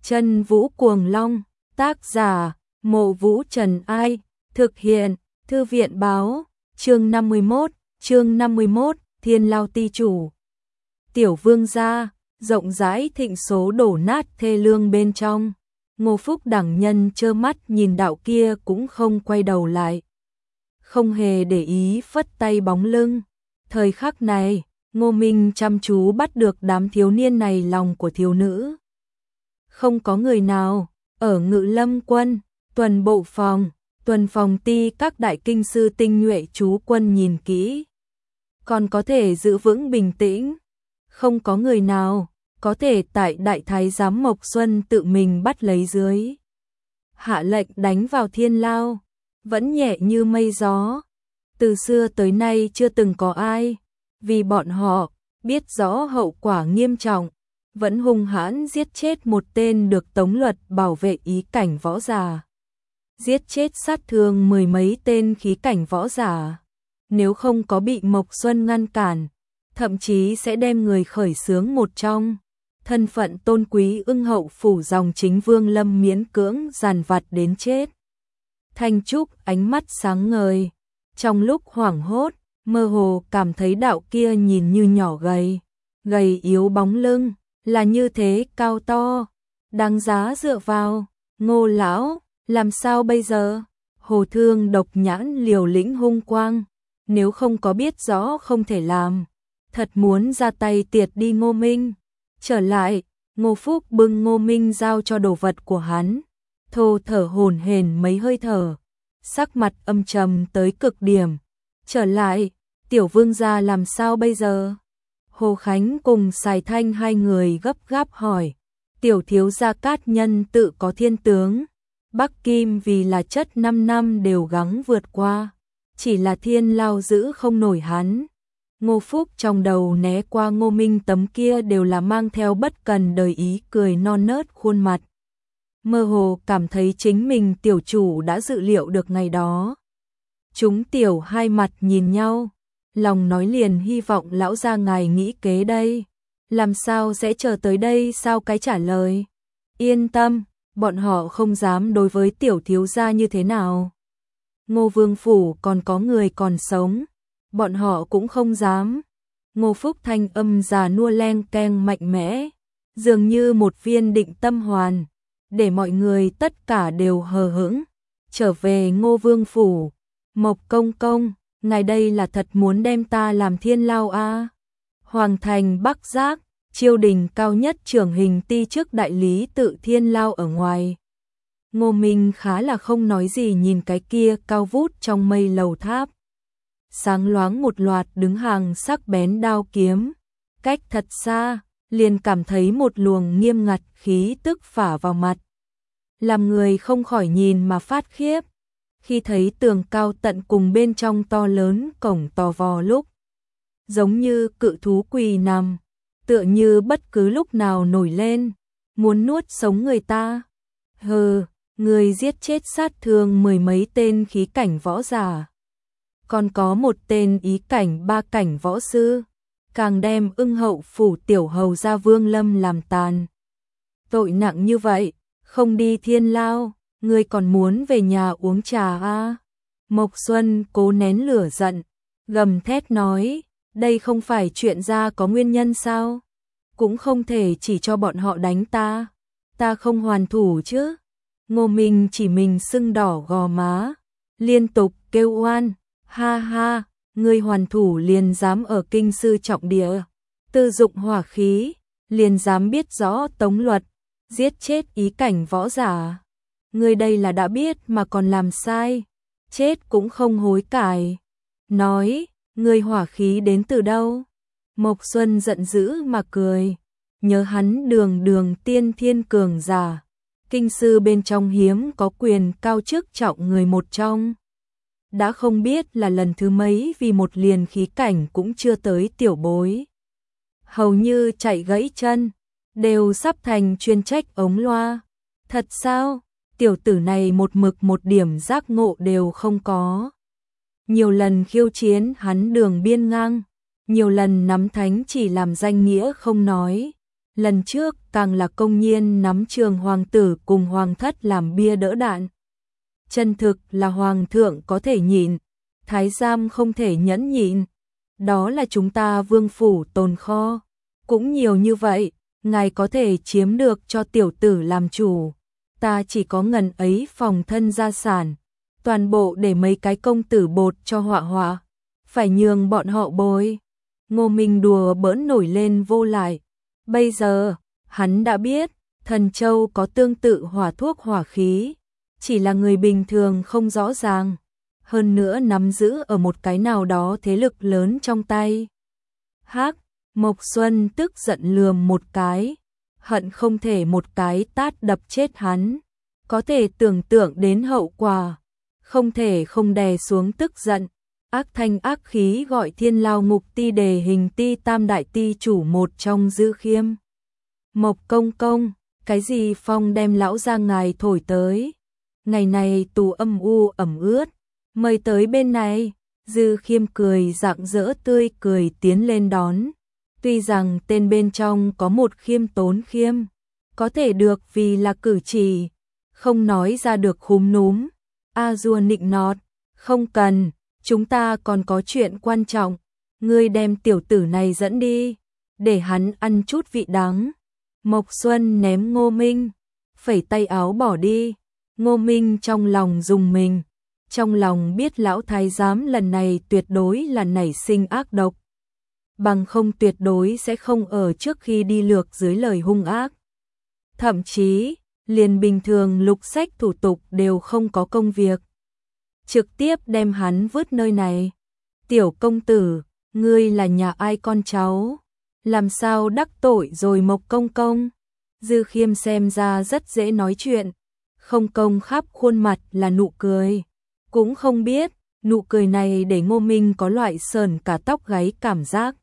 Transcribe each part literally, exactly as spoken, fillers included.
Chân Vũ Cuồng Long, tác giả, Mộ Vũ Trần Ai, thực hiện, Thư viện báo, chương năm mươi mốt, chương năm mươi mốt, Thiên Lao Ti Chủ. Tiểu vương gia, rộng rãi thịnh số đổ nát thê lương bên trong. Ngô Phúc đẳng nhân trơ mắt nhìn đạo kia cũng không quay đầu lại. Không hề để ý phất tay bóng lưng. Thời khắc này, Ngô Minh chăm chú bắt được đám thiếu niên này lòng của thiếu nữ. Không có người nào, ở Ngự Lâm quân, tuần bộ phòng, tuần phòng ti các đại kinh sư tinh nhuệ chú quân nhìn kỹ. Còn có thể giữ vững bình tĩnh. Không có người nào có thể tại đại thái giám Mộc Xuân tự mình bắt lấy dưới. Hạ lệnh đánh vào thiên lao, vẫn nhẹ như mây gió. Từ xưa tới nay chưa từng có ai, vì bọn họ biết rõ hậu quả nghiêm trọng, vẫn hung hãn giết chết một tên được Tống Luật bảo vệ ý cảnh võ giả. Giết chết sát thương mười mấy tên khí cảnh võ giả. Nếu không có bị Mộc Xuân ngăn cản, thậm chí sẽ đem người khởi xướng một trong thân phận tôn quý ưng hậu phủ dòng chính Vương Lâm miễn cưỡng giàn vặt đến chết. Thanh Trúc ánh mắt sáng ngời, trong lúc hoảng hốt, mơ hồ cảm thấy đạo kia nhìn như nhỏ gầy, gầy yếu bóng lưng, là như thế cao to, đáng giá dựa vào. Ngô lão, làm sao bây giờ? Hồ Thương độc nhãn liều lĩnh hung quang, nếu không có biết rõ không thể làm, thật muốn ra tay tiệt đi Ngô Minh. Trở lại, Ngô Phúc bưng Ngô Minh giao cho đồ vật của hắn, thô thở hổn hển mấy hơi thở, sắc mặt âm trầm tới cực điểm. Trở lại, tiểu vương gia làm sao bây giờ? Hồ Khánh cùng Sài Thanh hai người gấp gáp hỏi. Tiểu thiếu gia Cát Nhân tự có thiên tướng, Bắc Kim vì là chất năm năm đều gắng vượt qua, chỉ là thiên lao giữ không nổi hắn. Ngô Phúc trong đầu né qua Ngô Minh tấm kia đều là mang theo bất cần đời ý cười non nớt khuôn mặt. Mơ hồ cảm thấy chính mình tiểu chủ đã dự liệu được ngày đó. Chúng tiểu hai mặt nhìn nhau, lòng nói liền hy vọng lão gia ngài nghĩ kế đây. Làm sao sẽ chờ tới đây sao cái trả lời? Yên tâm, bọn họ không dám đối với tiểu thiếu gia như thế nào. Ngô Vương phủ còn có người còn sống, bọn họ cũng không dám. Ngô Phúc thanh âm già nua leng keng mạnh mẽ, dường như một viên định tâm hoàn, để mọi người tất cả đều hờ hững. Trở về Ngô Vương phủ, Mộc công công, ngài đây là thật muốn đem ta làm thiên lao a? À? Hoàng thành Bắc Giác, triều đình cao nhất trưởng hình ti trước đại lý tự thiên lao ở ngoài. Ngô Minh khá là không nói gì nhìn cái kia cao vút trong mây lầu tháp. Sáng loáng một loạt đứng hàng sắc bén đao kiếm, cách thật xa, liền cảm thấy một luồng nghiêm ngặt khí tức phả vào mặt. Làm người không khỏi nhìn mà phát khiếp, khi thấy tường cao tận cùng bên trong to lớn cổng to vò lúc. Giống như cự thú quỳ nằm, tựa như bất cứ lúc nào nổi lên, muốn nuốt sống người ta. Hừ, người giết chết sát thương mười mấy tên khí cảnh võ giả. Còn có một tên ý cảnh ba cảnh võ sư, càng đem ưng hậu phủ tiểu hầu gia Vương Lâm làm tàn. Tội nặng như vậy, không đi thiên lao, ngươi còn muốn về nhà uống trà à? Mộc Xuân cố nén lửa giận, gầm thét nói, đây không phải chuyện ra có nguyên nhân sao? Cũng không thể chỉ cho bọn họ đánh ta, ta không hoàn thủ chứ. Ngô Minh chỉ mình sưng đỏ gò má, liên tục kêu oan. Ha ha, ngươi hoàn thủ liền dám ở kinh sư trọng địa, tư dụng hỏa khí, liền dám biết rõ Tống Luật, giết chết ý cảnh võ giả. Ngươi đây là đã biết mà còn làm sai, chết cũng không hối cải. Nói, ngươi hỏa khí đến từ đâu? Mộc Xuân giận dữ mà cười, nhớ hắn đường đường tiên thiên cường giả, kinh sư bên trong hiếm có quyền cao chức trọng người một trong. Đã không biết là lần thứ mấy vì một liền khí cảnh cũng chưa tới tiểu bối. Hầu như chạy gãy chân, đều sắp thành chuyên trách ống loa. Thật sao, tiểu tử này một mực một điểm giác ngộ đều không có. Nhiều lần khiêu chiến hắn đường biên ngang, nhiều lần nắm thánh chỉ làm danh nghĩa không nói, lần trước càng là công nhiên nắm Trường hoàng tử cùng hoàng thất làm bia đỡ đạn. Chân thực là hoàng thượng có thể nhịn, thái giám không thể nhẫn nhịn. Đó là chúng ta vương phủ tồn kho, cũng nhiều như vậy, ngài có thể chiếm được cho tiểu tử làm chủ. Ta chỉ có ngần ấy phòng thân gia sản, toàn bộ để mấy cái công tử bột cho họa họa, phải nhường bọn họ bồi. Ngô Minh đùa bỡn nổi lên vô lại. Bây giờ, hắn đã biết, Thần Châu có tương tự hỏa thuốc hỏa khí, chỉ là người bình thường không rõ ràng, hơn nữa nắm giữ ở một cái nào đó thế lực lớn trong tay. Hắc, Mộc Xuân tức giận lườm một cái, hận không thể một cái tát đập chết hắn. Có thể tưởng tượng đến hậu quả, không thể không đè xuống tức giận. Ác thanh ác khí gọi Thiên Lao Ngục Ti đề hình ti tam đại ti chủ một trong Dư Khiêm. Mộc công công, cái gì phong đem lão ra ngài thổi tới? Ngày này tù âm u ẩm ướt, mời tới bên này. Dư Khiêm cười rạng rỡ tươi cười tiến lên đón. Tuy rằng tên bên trong có một khiêm tốn khiêm, có thể được vì là cử chỉ, không nói ra được khúm núm. A Dua nịnh nọt, không cần, chúng ta còn có chuyện quan trọng, ngươi đem tiểu tử này dẫn đi, để hắn ăn chút vị đắng. Mộc Xuân ném Ngô Minh, phẩy tay áo bỏ đi. Ngô Minh trong lòng rùng mình, trong lòng biết lão thái giám lần này tuyệt đối là nảy sinh ác độc, bằng không tuyệt đối sẽ không ở trước khi đi lược dưới lời hung ác. Thậm chí, liền bình thường lục sách thủ tục đều không có công việc, trực tiếp đem hắn vứt nơi này. Tiểu công tử, ngươi là nhà ai con cháu? Làm sao đắc tội rồi Mộc công công? Dư Khiêm xem ra rất dễ nói chuyện, không công khắp khuôn mặt là nụ cười. Cũng không biết, nụ cười này để Ngô Minh có loại sờn cả tóc gáy cảm giác.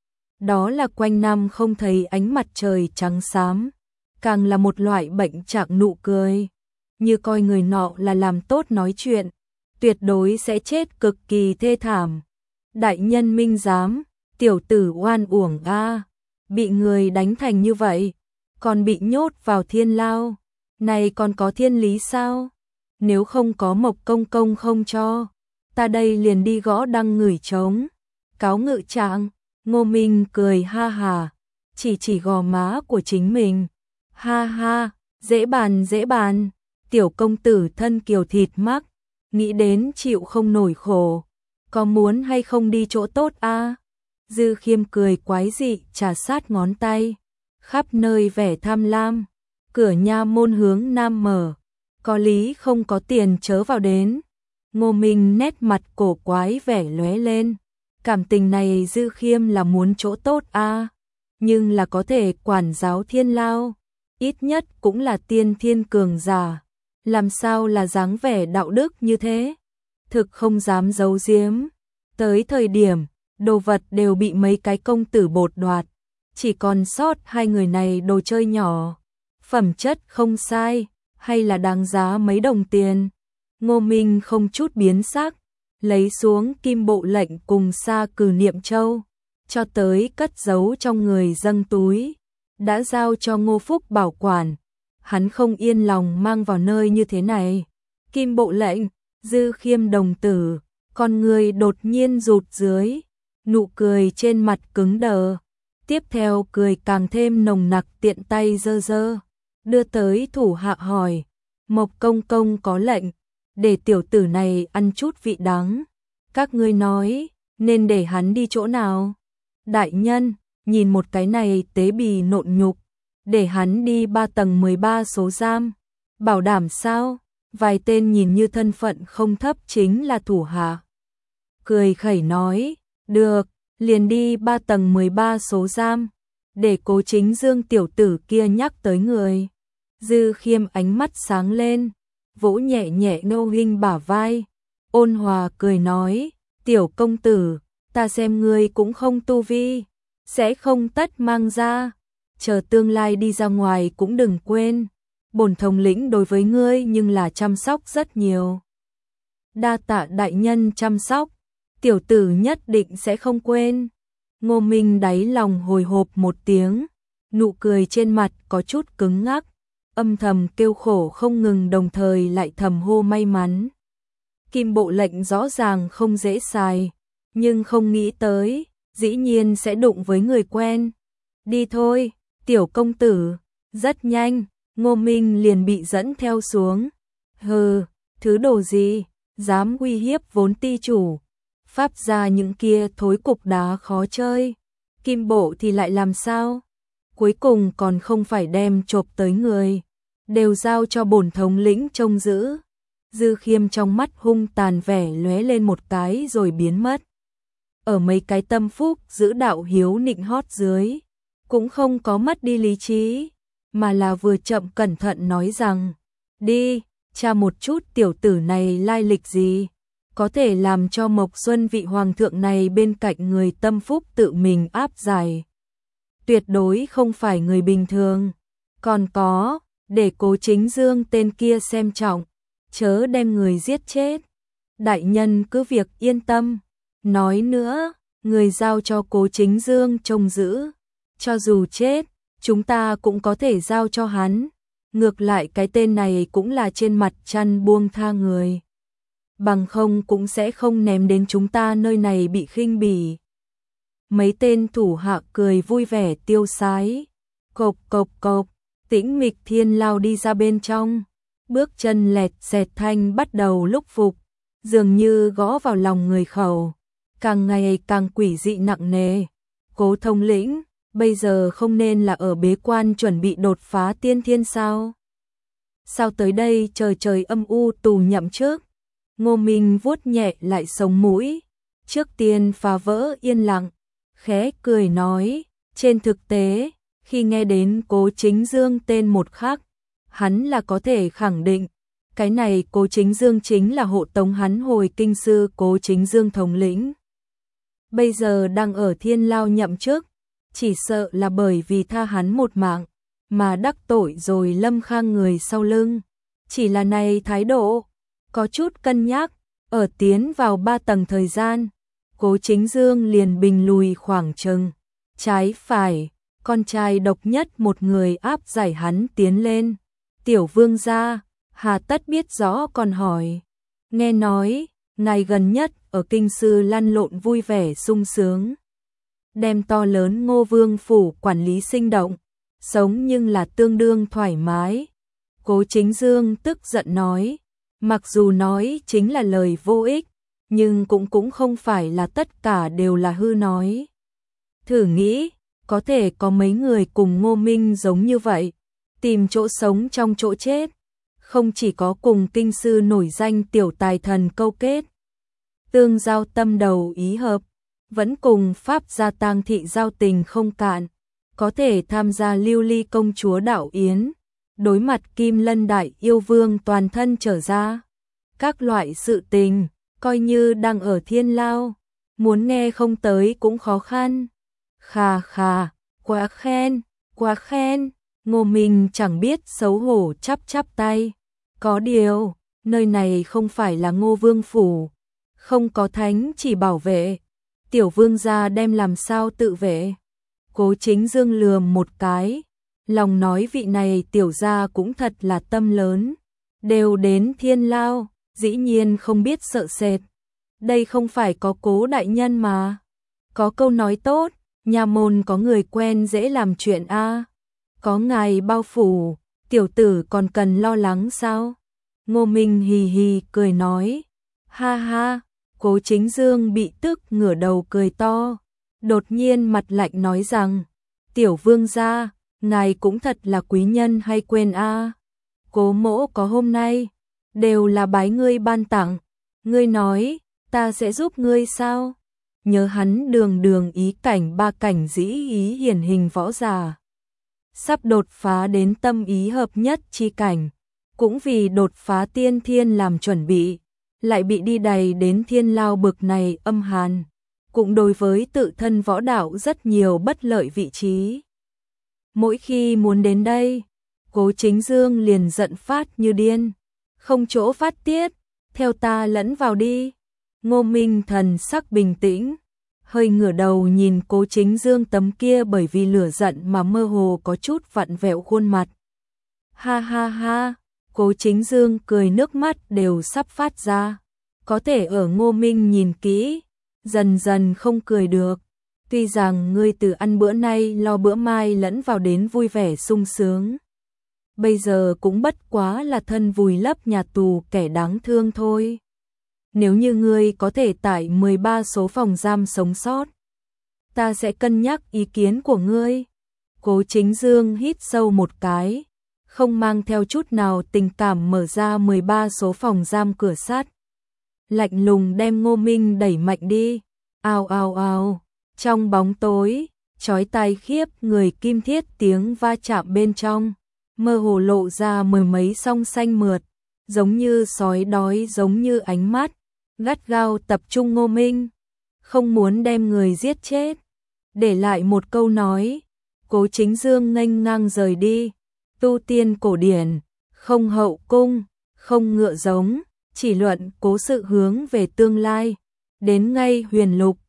Đó là quanh năm không thấy ánh mặt trời trắng xám, càng là một loại bệnh trạng nụ cười, như coi người nọ là làm tốt nói chuyện, tuyệt đối sẽ chết cực kỳ thê thảm. Đại nhân minh giám, tiểu tử oan uổng a, bị người đánh thành như vậy, còn bị nhốt vào thiên lao, này còn có thiên lý sao? Nếu không có Mộc công công không cho, ta đây liền đi gõ đăng ngửi trống, cáo ngự trạng. Ngô Minh cười ha hà, chỉ chỉ gò má của chính mình. Ha ha, dễ bàn dễ bàn, tiểu công tử thân kiều thịt mắc, nghĩ đến chịu không nổi khổ, có muốn hay không đi chỗ tốt a? À? Dư Khiêm cười quái dị trà sát ngón tay, khắp nơi vẻ tham lam. Cửa nha môn hướng nam mở, có lý không có tiền chớ vào đến. Ngô Minh nét mặt cổ quái vẻ lóe lên, cảm tình này Dư Khiêm là muốn chỗ tốt a, à? Nhưng là có thể quản giáo thiên lao, ít nhất cũng là tiên thiên cường giả, làm sao là dáng vẻ đạo đức như thế? Thực không dám giấu giếm, tới thời điểm đồ vật đều bị mấy cái công tử bột đoạt, chỉ còn sót hai người này đồ chơi nhỏ, phẩm chất không sai, hay là đáng giá mấy đồng tiền. Ngô Minh không chút biến sắc, lấy xuống kim bộ lệnh cùng sa cử niệm châu, cho tới cất giấu trong người dâng túi, đã giao cho Ngô Phúc bảo quản. Hắn không yên lòng mang vào nơi như thế này. Kim bộ lệnh, Dư Khiêm đồng tử, con người đột nhiên rụt dưới, nụ cười trên mặt cứng đờ, tiếp theo cười càng thêm nồng nặc, tiện tay giơ giơ, đưa tới thủ hạ hỏi, Mộc công công có lệnh, để tiểu tử này ăn chút vị đắng, các ngươi nói, nên để hắn đi chỗ nào? Đại nhân, nhìn một cái này tế bì nộn nhục, để hắn đi ba tầng mười ba số giam, bảo đảm sao? Vài tên nhìn như thân phận không thấp chính là thủ hạ. Cười khẩy nói, được, liền đi ba tầng mười ba số giam, để Cố Chính Dương tiểu tử kia nhắc tới người. Dư Khiêm ánh mắt sáng lên, vỗ nhẹ nhẹ Ngô Hinh bả vai, ôn hòa cười nói, tiểu công tử, ta xem ngươi cũng không tu vi, sẽ không tất mang ra, chờ tương lai đi ra ngoài cũng đừng quên, bổn thống lĩnh đối với ngươi nhưng là chăm sóc rất nhiều. Đa tạ đại nhân chăm sóc, tiểu tử nhất định sẽ không quên. Ngô Minh đáy lòng hồi hộp một tiếng, nụ cười trên mặt có chút cứng ngắc, âm thầm kêu khổ không ngừng đồng thời lại thầm hô may mắn. Kim bộ lệnh rõ ràng không dễ xài, nhưng không nghĩ tới, dĩ nhiên sẽ đụng với người quen. Đi thôi, tiểu công tử, rất nhanh, Ngô Minh liền bị dẫn theo xuống. Hừ, thứ đồ gì, dám uy hiếp vốn ti chủ, pháp ra những kia thối cục đá khó chơi, kim bộ thì lại làm sao? Cuối cùng còn không phải đem chộp tới người, đều giao cho bổn thống lĩnh trông giữ. Dư Khiêm trong mắt hung tàn vẻ lóe lên một cái rồi biến mất. Ở mấy cái tâm phúc giữ đạo hiếu nịnh hót dưới, cũng không có mất đi lý trí, mà là vừa chậm cẩn thận nói rằng, đi, tra một chút tiểu tử này lai lịch gì, có thể làm cho Mộc Xuân vị hoàng thượng này bên cạnh người tâm phúc tự mình áp giải. Tuyệt đối không phải người bình thường. Còn có, để Cố Chính Dương tên kia xem trọng, chớ đem người giết chết. Đại nhân cứ việc yên tâm. Nói nữa, người giao cho Cố Chính Dương trông giữ, cho dù chết, chúng ta cũng có thể giao cho hắn. Ngược lại cái tên này cũng là trên mặt chăn buông tha người. Bằng không cũng sẽ không ném đến chúng ta nơi này bị khinh bỉ. Mấy tên thủ hạ cười vui vẻ tiêu sái. Cộp cộp cộp, Tĩnh Mịch Thiên lao đi ra bên trong. Bước chân lẹt xẹt thanh bắt đầu lúc phục, dường như gõ vào lòng người khẩu. Càng ngày càng quỷ dị nặng nề. Cố thống lĩnh, bây giờ không nên là ở bế quan chuẩn bị đột phá tiên thiên sao? Sao tới đây trời trời âm u tù nhậm trước? Ngô Minh vuốt nhẹ lại sống mũi, trước tiên phá vỡ yên lặng, khẽ cười nói, trên thực tế, khi nghe đến Cố Chính Dương tên một khắc, hắn là có thể khẳng định, cái này Cố Chính Dương chính là hộ tống hắn hồi kinh sư Cố Chính Dương thống lĩnh. Bây giờ đang ở thiên lao nhậm chức, chỉ sợ là bởi vì tha hắn một mạng, mà đắc tội rồi Lâm Khang người sau lưng. Chỉ là này thái độ, có chút cân nhắc, ở tiến vào ba tầng thời gian, Cố Chính Dương liền bình lùi khoảng chừng, trái phải, con trai độc nhất một người áp giải hắn tiến lên. Tiểu vương gia, hà tất biết rõ còn hỏi, nghe nói, ngày gần nhất ở kinh sư lăn lộn vui vẻ sung sướng. Đem to lớn Ngô Vương phủ quản lý sinh động, sống nhưng là tương đương thoải mái. Cố Chính Dương tức giận nói, mặc dù nói chính là lời vô ích, nhưng cũng cũng không phải là tất cả đều là hư nói. Thử nghĩ, có thể có mấy người cùng Ngô Minh giống như vậy, tìm chỗ sống trong chỗ chết, không chỉ có cùng kinh sư nổi danh tiểu tài thần câu kết, tương giao tâm đầu ý hợp, vẫn cùng pháp gia Tang thị giao tình không cạn, có thể tham gia lưu ly công chúa đạo yến, đối mặt Kim Lân đại yêu vương toàn thân trở ra. Các loại sự tình, coi như đang ở thiên lao, muốn nghe không tới cũng khó khăn. Khà khà, quá khen, quá khen, Ngô Minh chẳng biết xấu hổ chắp chắp tay. Có điều, nơi này không phải là Ngô Vương phủ, không có thánh chỉ bảo vệ, tiểu vương gia đem làm sao tự vệ. Cố Chính Dương lườm một cái, lòng nói vị này tiểu gia cũng thật là tâm lớn, đều đến thiên lao, dĩ nhiên không biết sợ sệt. Đây không phải có Cố đại nhân mà. Có câu nói tốt, nhà môn có người quen dễ làm chuyện a. Có ngài bao phủ, tiểu tử còn cần lo lắng sao? Ngô Minh hì hì cười nói, ha ha. Cố Chính Dương bị tức ngửa đầu cười to, đột nhiên mặt lạnh nói rằng, tiểu vương gia, ngài cũng thật là quý nhân hay quên a. Cố mỗ có hôm nay, đều là bái ngươi ban tặng, ngươi nói, ta sẽ giúp ngươi sao? Nhớ hắn đường đường ý cảnh ba cảnh dĩ ý hiển hình võ giả, sắp đột phá đến tâm ý hợp nhất chi cảnh, cũng vì đột phá tiên thiên làm chuẩn bị, lại bị đi đầy đến thiên lao bực này âm hàn, cũng đối với tự thân võ đạo rất nhiều bất lợi vị trí. Mỗi khi muốn đến đây, Cố Chính Dương liền giận phát như điên, không chỗ phát tiết, theo ta lẫn vào đi. Ngô Minh thần sắc bình tĩnh, hơi ngửa đầu nhìn Cố Chính Dương tấm kia bởi vì lửa giận mà mơ hồ có chút vặn vẹo khuôn mặt. Ha ha ha, Cố Chính Dương cười nước mắt đều sắp phát ra. Có thể ở Ngô Minh nhìn kỹ, dần dần không cười được. Tuy rằng ngươi từ ăn bữa nay lo bữa mai lẫn vào đến vui vẻ sung sướng. Bây giờ cũng bất quá là thân vùi lấp nhà tù kẻ đáng thương thôi. Nếu như ngươi có thể tại mười ba số phòng giam sống sót, ta sẽ cân nhắc ý kiến của ngươi. Cố Chính Dương hít sâu một cái, không mang theo chút nào tình cảm mở ra mười ba số phòng giam cửa sắt. Lạnh lùng đem Ngô Minh đẩy mạnh đi. Ào ào ào, trong bóng tối, chói tai khiếp người kim thiết tiếng va chạm bên trong, mơ hồ lộ ra mười mấy song xanh mượt, giống như sói đói giống như ánh mắt, gắt gao tập trung Ngô Minh, không muốn đem người giết chết. Để lại một câu nói, Cố Chính Dương nghênh ngang rời đi. Tu tiên cổ điển, không hậu cung, không ngựa giống, chỉ luận cố sự hướng về tương lai. Đến ngay huyền lục,